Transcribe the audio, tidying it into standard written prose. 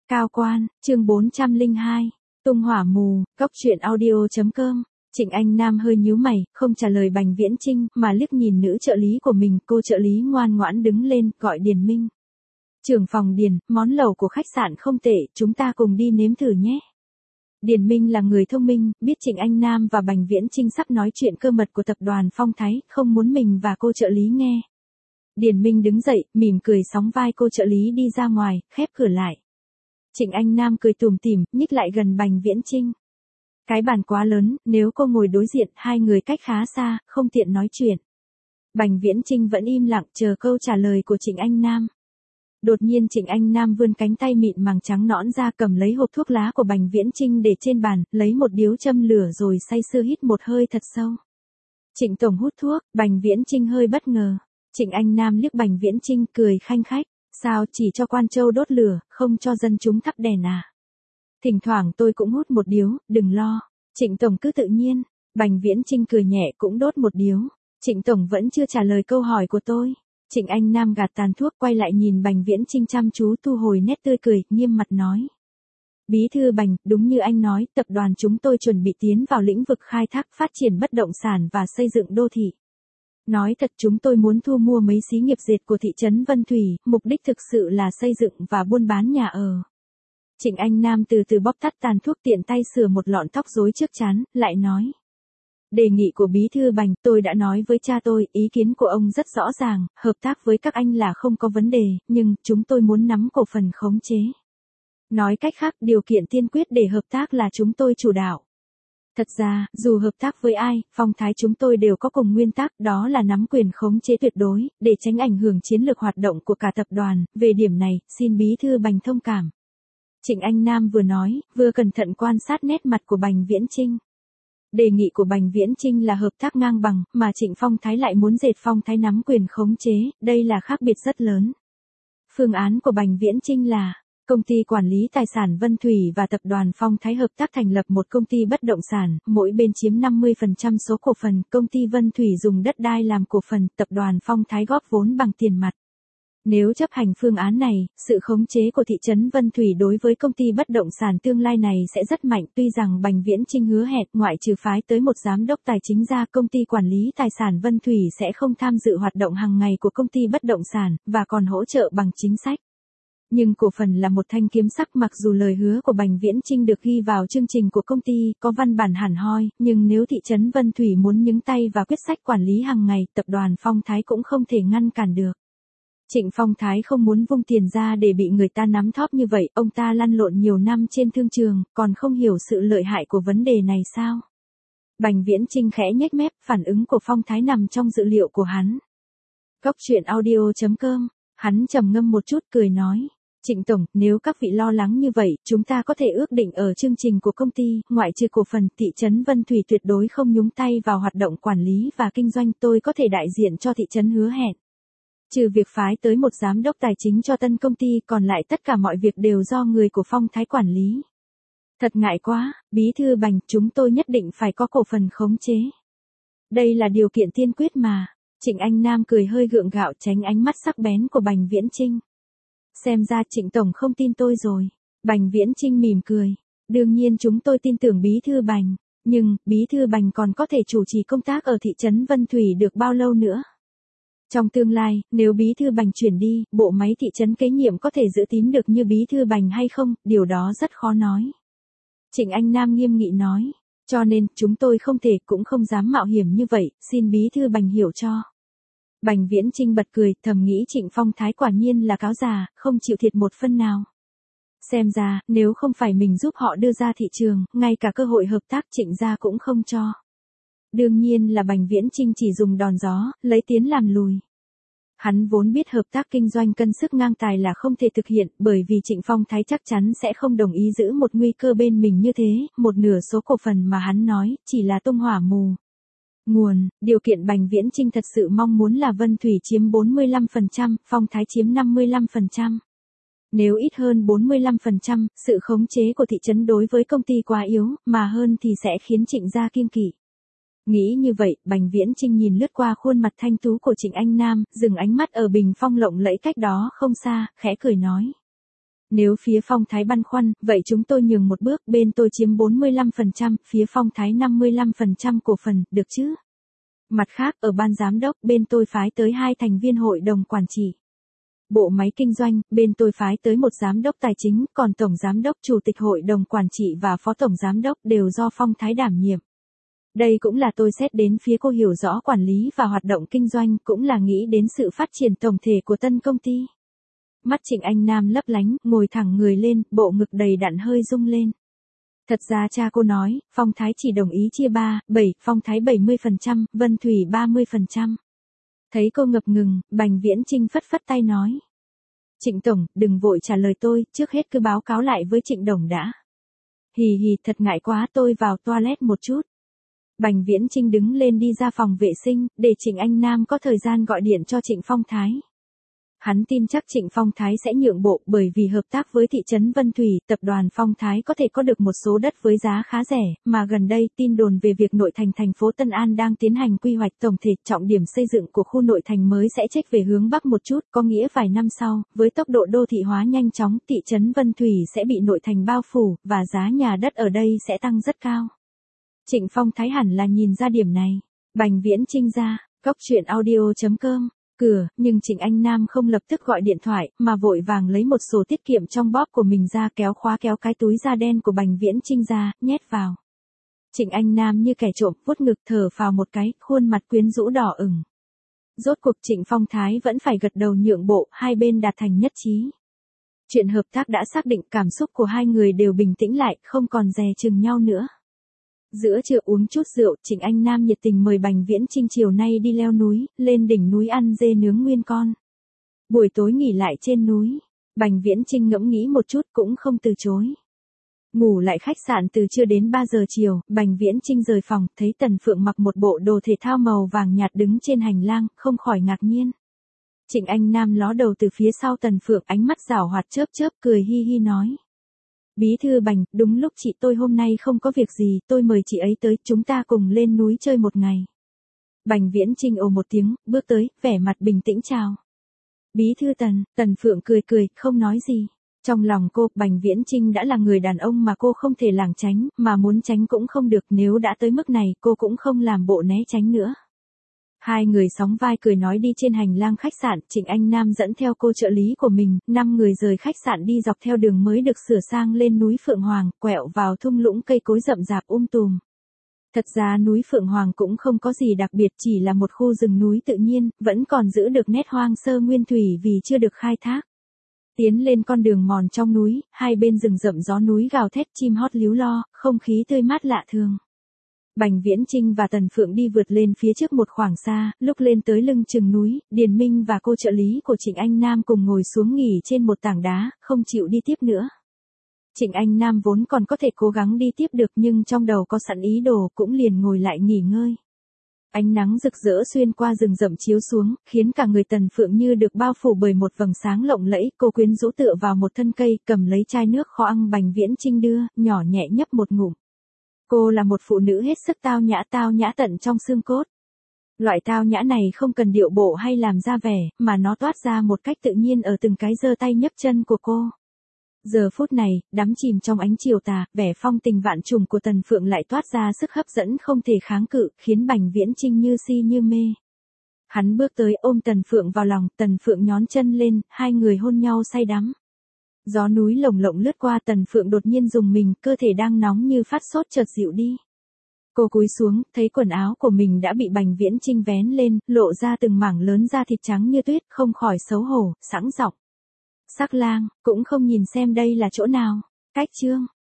Cao quan, chương 402. Tung hỏa mù, cóc truyện audio.com. Trịnh Anh Nam hơi nhíu mày, không trả lời Bành Viễn Chinh, mà liếc nhìn nữ trợ lý của mình, cô trợ lý ngoan ngoãn đứng lên, gọi Điền Minh. Trưởng phòng Điền, món lẩu của khách sạn không tệ, chúng ta cùng đi nếm thử nhé. Điền Minh là người thông minh, biết Trịnh Anh Nam và Bành Viễn Chinh sắp nói chuyện cơ mật của tập đoàn Phong Thái, không muốn mình và cô trợ lý nghe. Điền Minh đứng dậy, mỉm cười sóng vai cô trợ lý đi ra ngoài, khép cửa lại. Trịnh Anh Nam cười tủm tỉm, nhích lại gần Bành Viễn Chinh. Cái bàn quá lớn, nếu cô ngồi đối diện, hai người cách khá xa, không tiện nói chuyện. Bành Viễn Chinh vẫn im lặng chờ câu trả lời của Trịnh Anh Nam. Đột nhiên Trịnh Anh Nam vươn cánh tay mịn màng trắng nõn ra, cầm lấy hộp thuốc lá của Bành Viễn Chinh để trên bàn, lấy một điếu châm lửa rồi say sưa hít một hơi thật sâu. Trịnh tổng hút thuốc, Bành Viễn Chinh hơi bất ngờ. Trịnh Anh Nam liếc Bành Viễn Chinh cười khanh khách. Sao chỉ cho quan châu đốt lửa, không cho dân chúng thắp đèn à? Thỉnh thoảng tôi cũng hút một điếu, đừng lo. Trịnh tổng cứ tự nhiên. Bành Viễn Chinh cười nhẹ cũng đốt một điếu. Trịnh tổng vẫn chưa trả lời câu hỏi của tôi. Trịnh Anh Nam gạt tàn thuốc quay lại nhìn Bành Viễn Chinh chăm chú, thu hồi nét tươi cười, nghiêm mặt nói. Bí thư Bành, đúng như anh nói, tập đoàn chúng tôi chuẩn bị tiến vào lĩnh vực khai thác, phát triển bất động sản và xây dựng đô thị. Nói thật, chúng tôi muốn thu mua mấy xí nghiệp dệt của thị trấn Vân Thủy, mục đích thực sự là xây dựng và buôn bán nhà ở. Trịnh Anh Nam từ từ bóp tắt tàn thuốc, tiện tay sửa một lọn tóc rối trước trán, lại nói. Đề nghị của bí thư Bành, tôi đã nói với cha tôi, ý kiến của ông rất rõ ràng, hợp tác với các anh là không có vấn đề, nhưng chúng tôi muốn nắm cổ phần khống chế. Nói cách khác, điều kiện tiên quyết để hợp tác là chúng tôi chủ đạo. Thật ra, dù hợp tác với ai, Phong Thái chúng tôi đều có cùng nguyên tắc, đó là nắm quyền khống chế tuyệt đối, để tránh ảnh hưởng chiến lược hoạt động của cả tập đoàn. Về điểm này, xin bí thư Bành thông cảm. Trịnh Anh Nam vừa nói, vừa cẩn thận quan sát nét mặt của Bành Viễn Chinh. Đề nghị của Bành Viễn Chinh là hợp tác ngang bằng, mà Trịnh Phong Thái lại muốn dệt Phong Thái nắm quyền khống chế, đây là khác biệt rất lớn. Phương án của Bành Viễn Chinh là công ty quản lý tài sản Vân Thủy và tập đoàn Phong Thái hợp tác thành lập một công ty bất động sản, mỗi bên chiếm 50% số cổ phần, công ty Vân Thủy dùng đất đai làm cổ phần, tập đoàn Phong Thái góp vốn bằng tiền mặt. Nếu chấp hành phương án này, sự khống chế của thị trấn Vân Thủy đối với công ty bất động sản tương lai này sẽ rất mạnh, tuy rằng Bành Viễn Chinh hứa hẹn ngoại trừ phái tới một giám đốc tài chính ra, công ty quản lý tài sản Vân Thủy sẽ không tham dự hoạt động hàng ngày của công ty bất động sản, và còn hỗ trợ bằng chính sách. Nhưng cổ phần là một thanh kiếm sắc, mặc dù lời hứa của Bành Viễn Chinh được ghi vào chương trình của công ty, có văn bản hẳn hoi, nhưng nếu thị trấn Vân Thủy muốn nhúng tay vào quyết sách quản lý hàng ngày, tập đoàn Phong Thái cũng không thể ngăn cản được. Trịnh Phong Thái không muốn vung tiền ra để bị người ta nắm thóp như vậy, ông ta lăn lộn nhiều năm trên thương trường, còn không hiểu sự lợi hại của vấn đề này sao? Bành Viễn Chinh khẽ nhếch mép, phản ứng của Phong Thái nằm trong dự liệu của hắn. Cóc truyện audio.com, hắn trầm ngâm một chút cười nói. Trịnh tổng, nếu các vị lo lắng như vậy, chúng ta có thể ước định ở chương trình của công ty, ngoại trừ cổ phần, thị trấn Vân Thủy tuyệt đối không nhúng tay vào hoạt động quản lý và kinh doanh, tôi có thể đại diện cho thị trấn hứa hẹn. Trừ việc phái tới một giám đốc tài chính cho tân công ty, còn lại tất cả mọi việc đều do người của Phong Thái quản lý. Thật ngại quá, bí thư Bành, chúng tôi nhất định phải có cổ phần khống chế. Đây là điều kiện tiên quyết mà. Trịnh Anh Nam cười hơi gượng gạo, tránh ánh mắt sắc bén của Bành Viễn Chinh. Xem ra Trịnh tổng không tin tôi rồi. Bành Viễn Chinh mỉm cười. Đương nhiên chúng tôi tin tưởng bí thư Bành. Nhưng, bí thư Bành còn có thể chủ trì công tác ở thị trấn Vân Thủy được bao lâu nữa? Trong tương lai, nếu bí thư Bành chuyển đi, bộ máy thị trấn kế nhiệm có thể giữ tín được như bí thư Bành hay không, điều đó rất khó nói. Trịnh Anh Nam nghiêm nghị nói. Cho nên, chúng tôi không thể cũng không dám mạo hiểm như vậy, xin bí thư Bành hiểu cho. Bành Viễn Chinh bật cười, thầm nghĩ Trịnh Phong Thái quả nhiên là cáo già, không chịu thiệt một phân nào. Xem ra, nếu không phải mình giúp họ đưa ra thị trường, ngay cả cơ hội hợp tác Trịnh gia cũng không cho. Đương nhiên là Bành Viễn Chinh chỉ dùng đòn gió, lấy tiến làm lùi. Hắn vốn biết hợp tác kinh doanh cân sức ngang tài là không thể thực hiện, bởi vì Trịnh Phong Thái chắc chắn sẽ không đồng ý giữ một nguy cơ bên mình như thế, một nửa số cổ phần mà hắn nói, chỉ là tung hỏa mù. Nguồn, điều kiện Bành Viễn Chinh thật sự mong muốn là Vân Thủy chiếm 45%, Phong Thái chiếm 55%. Nếu ít hơn 45%, sự khống chế của thị trấn đối với công ty quá yếu, mà hơn thì sẽ khiến Trịnh gia kiêng kỵ. Nghĩ như vậy, Bành Viễn Chinh nhìn lướt qua khuôn mặt thanh tú của Trịnh Anh Nam, dừng ánh mắt ở bình phong lộng lẫy cách đó không xa, khẽ cười nói. Nếu phía Phong Thái băn khoăn, vậy chúng tôi nhường một bước, bên tôi chiếm 45%, phía Phong Thái 55% cổ phần, được chứ? Mặt khác, ở ban giám đốc, bên tôi phái tới 2 thành viên hội đồng quản trị. Bộ máy kinh doanh, bên tôi phái tới một giám đốc tài chính, còn tổng giám đốc, chủ tịch hội đồng quản trị và phó tổng giám đốc đều do Phong Thái đảm nhiệm. Đây cũng là tôi xét đến phía cô hiểu rõ quản lý và hoạt động kinh doanh, cũng là nghĩ đến sự phát triển tổng thể của tân công ty. Mắt Trịnh Anh Nam lấp lánh, ngồi thẳng người lên, bộ ngực đầy đặn hơi rung lên. Thật ra cha cô nói, Phong Thái chỉ đồng ý chia 7, Phong Thái 70%, Vân Thủy 30%. Thấy cô ngập ngừng, Bành Viễn Chinh phất phất tay nói. Trịnh Tổng, đừng vội trả lời tôi, trước hết cứ báo cáo lại với Trịnh Đồng đã. Hì hì, thật ngại quá, tôi vào toilet một chút. Bành Viễn Chinh đứng lên đi ra phòng vệ sinh, để Trịnh Anh Nam có thời gian gọi điện cho Trịnh Phong Thái. Hắn tin chắc Trịnh Phong Thái sẽ nhượng bộ, bởi vì hợp tác với thị trấn Vân Thủy, tập đoàn Phong Thái có thể có được một số đất với giá khá rẻ, mà gần đây tin đồn về việc nội thành thành phố Tân An đang tiến hành quy hoạch tổng thể, trọng điểm xây dựng của khu nội thành mới sẽ chếch về hướng Bắc một chút, có nghĩa vài năm sau, với tốc độ đô thị hóa nhanh chóng, thị trấn Vân Thủy sẽ bị nội thành bao phủ, và giá nhà đất ở đây sẽ tăng rất cao. Trịnh Phong Thái hẳn là nhìn ra điểm này. Bành Viễn Chinh ra, coctruyện.audio.com. Cửa, nhưng Trịnh Anh Nam không lập tức gọi điện thoại, mà vội vàng lấy một sổ tiết kiệm trong bóp của mình ra, kéo cái túi da đen của Bành Viễn Chinh ra, nhét vào. Trịnh Anh Nam như kẻ trộm, vuốt ngực thở phào một cái, khuôn mặt quyến rũ đỏ ửng. Rốt cuộc Trịnh Phong Thái vẫn phải gật đầu nhượng bộ, hai bên đạt thành nhất trí. Chuyện hợp tác đã xác định, cảm xúc của hai người đều bình tĩnh lại, không còn dè chừng nhau nữa. Giữa trưa uống chút rượu, Trịnh Anh Nam nhiệt tình mời Bành Viễn Chinh chiều nay đi leo núi, lên đỉnh núi ăn dê nướng nguyên con. Buổi tối nghỉ lại trên núi, Bành Viễn Chinh ngẫm nghĩ một chút cũng không từ chối. Ngủ lại khách sạn từ trưa đến 3 giờ chiều, Bành Viễn Chinh rời phòng, thấy Tần Phượng mặc một bộ đồ thể thao màu vàng nhạt đứng trên hành lang, không khỏi ngạc nhiên. Trịnh Anh Nam ló đầu từ phía sau Tần Phượng, ánh mắt giảo hoạt chớp chớp, cười hi hi nói. Bí thư Bành, đúng lúc chị tôi hôm nay không có việc gì, tôi mời chị ấy tới, chúng ta cùng lên núi chơi một ngày. Bành Viễn Chinh ồ một tiếng, bước tới, vẻ mặt bình tĩnh chào. Bí thư Tần Phượng cười, không nói gì. Trong lòng cô, Bành Viễn Chinh đã là người đàn ông mà cô không thể lảng tránh, mà muốn tránh cũng không được, nếu đã tới mức này, cô cũng không làm bộ né tránh nữa. Hai người sóng vai cười nói đi trên hành lang khách sạn, Trịnh Anh Nam dẫn theo cô trợ lý của mình, 5 người rời khách sạn đi dọc theo đường mới được sửa sang lên núi Phượng Hoàng, quẹo vào thung lũng cây cối rậm rạp tùm. Thật ra núi Phượng Hoàng cũng không có gì đặc biệt, chỉ là một khu rừng núi tự nhiên, vẫn còn giữ được nét hoang sơ nguyên thủy vì chưa được khai thác. Tiến lên con đường mòn trong núi, hai bên rừng rậm gió núi gào thét, chim hót líu lo, không khí tươi mát lạ thường. Bành Viễn Chinh và Tần Phượng đi vượt lên phía trước một khoảng xa, lúc lên tới lưng chừng núi, Điền Minh và cô trợ lý của Trịnh Anh Nam cùng ngồi xuống nghỉ trên một tảng đá, không chịu đi tiếp nữa. Trịnh Anh Nam vốn còn có thể cố gắng đi tiếp được, nhưng trong đầu có sẵn ý đồ, cũng liền ngồi lại nghỉ ngơi. Ánh nắng rực rỡ xuyên qua rừng rậm chiếu xuống, khiến cả người Tần Phượng như được bao phủ bởi một vầng sáng lộng lẫy, cô quyến rũ tựa vào một thân cây, cầm lấy chai nước kho ăn Bành Viễn Chinh đưa, nhỏ nhẹ nhấp một ngụm. Cô là một phụ nữ hết sức tao nhã tận trong xương cốt. Loại tao nhã này không cần điệu bộ hay làm ra vẻ, mà nó toát ra một cách tự nhiên ở từng cái giơ tay nhấc chân của cô. Giờ phút này, đắm chìm trong ánh chiều tà, vẻ phong tình vạn trùng của Tần Phượng lại toát ra sức hấp dẫn không thể kháng cự, khiến Bành Viễn Chinh như si như mê. Hắn bước tới ôm Tần Phượng vào lòng, Tần Phượng nhón chân lên, hai người hôn nhau say đắm. Gió núi lồng lộng lướt qua, Tần Phượng đột nhiên rùng mình, cơ thể đang nóng như phát sốt chợt dịu đi. Cô cúi xuống, thấy quần áo của mình đã bị Bành Viễn Chinh vén lên, lộ ra từng mảng lớn da thịt trắng như tuyết, không khỏi xấu hổ, sẵn giọng. Sắc lang, cũng không nhìn xem đây là chỗ nào. Cách chương.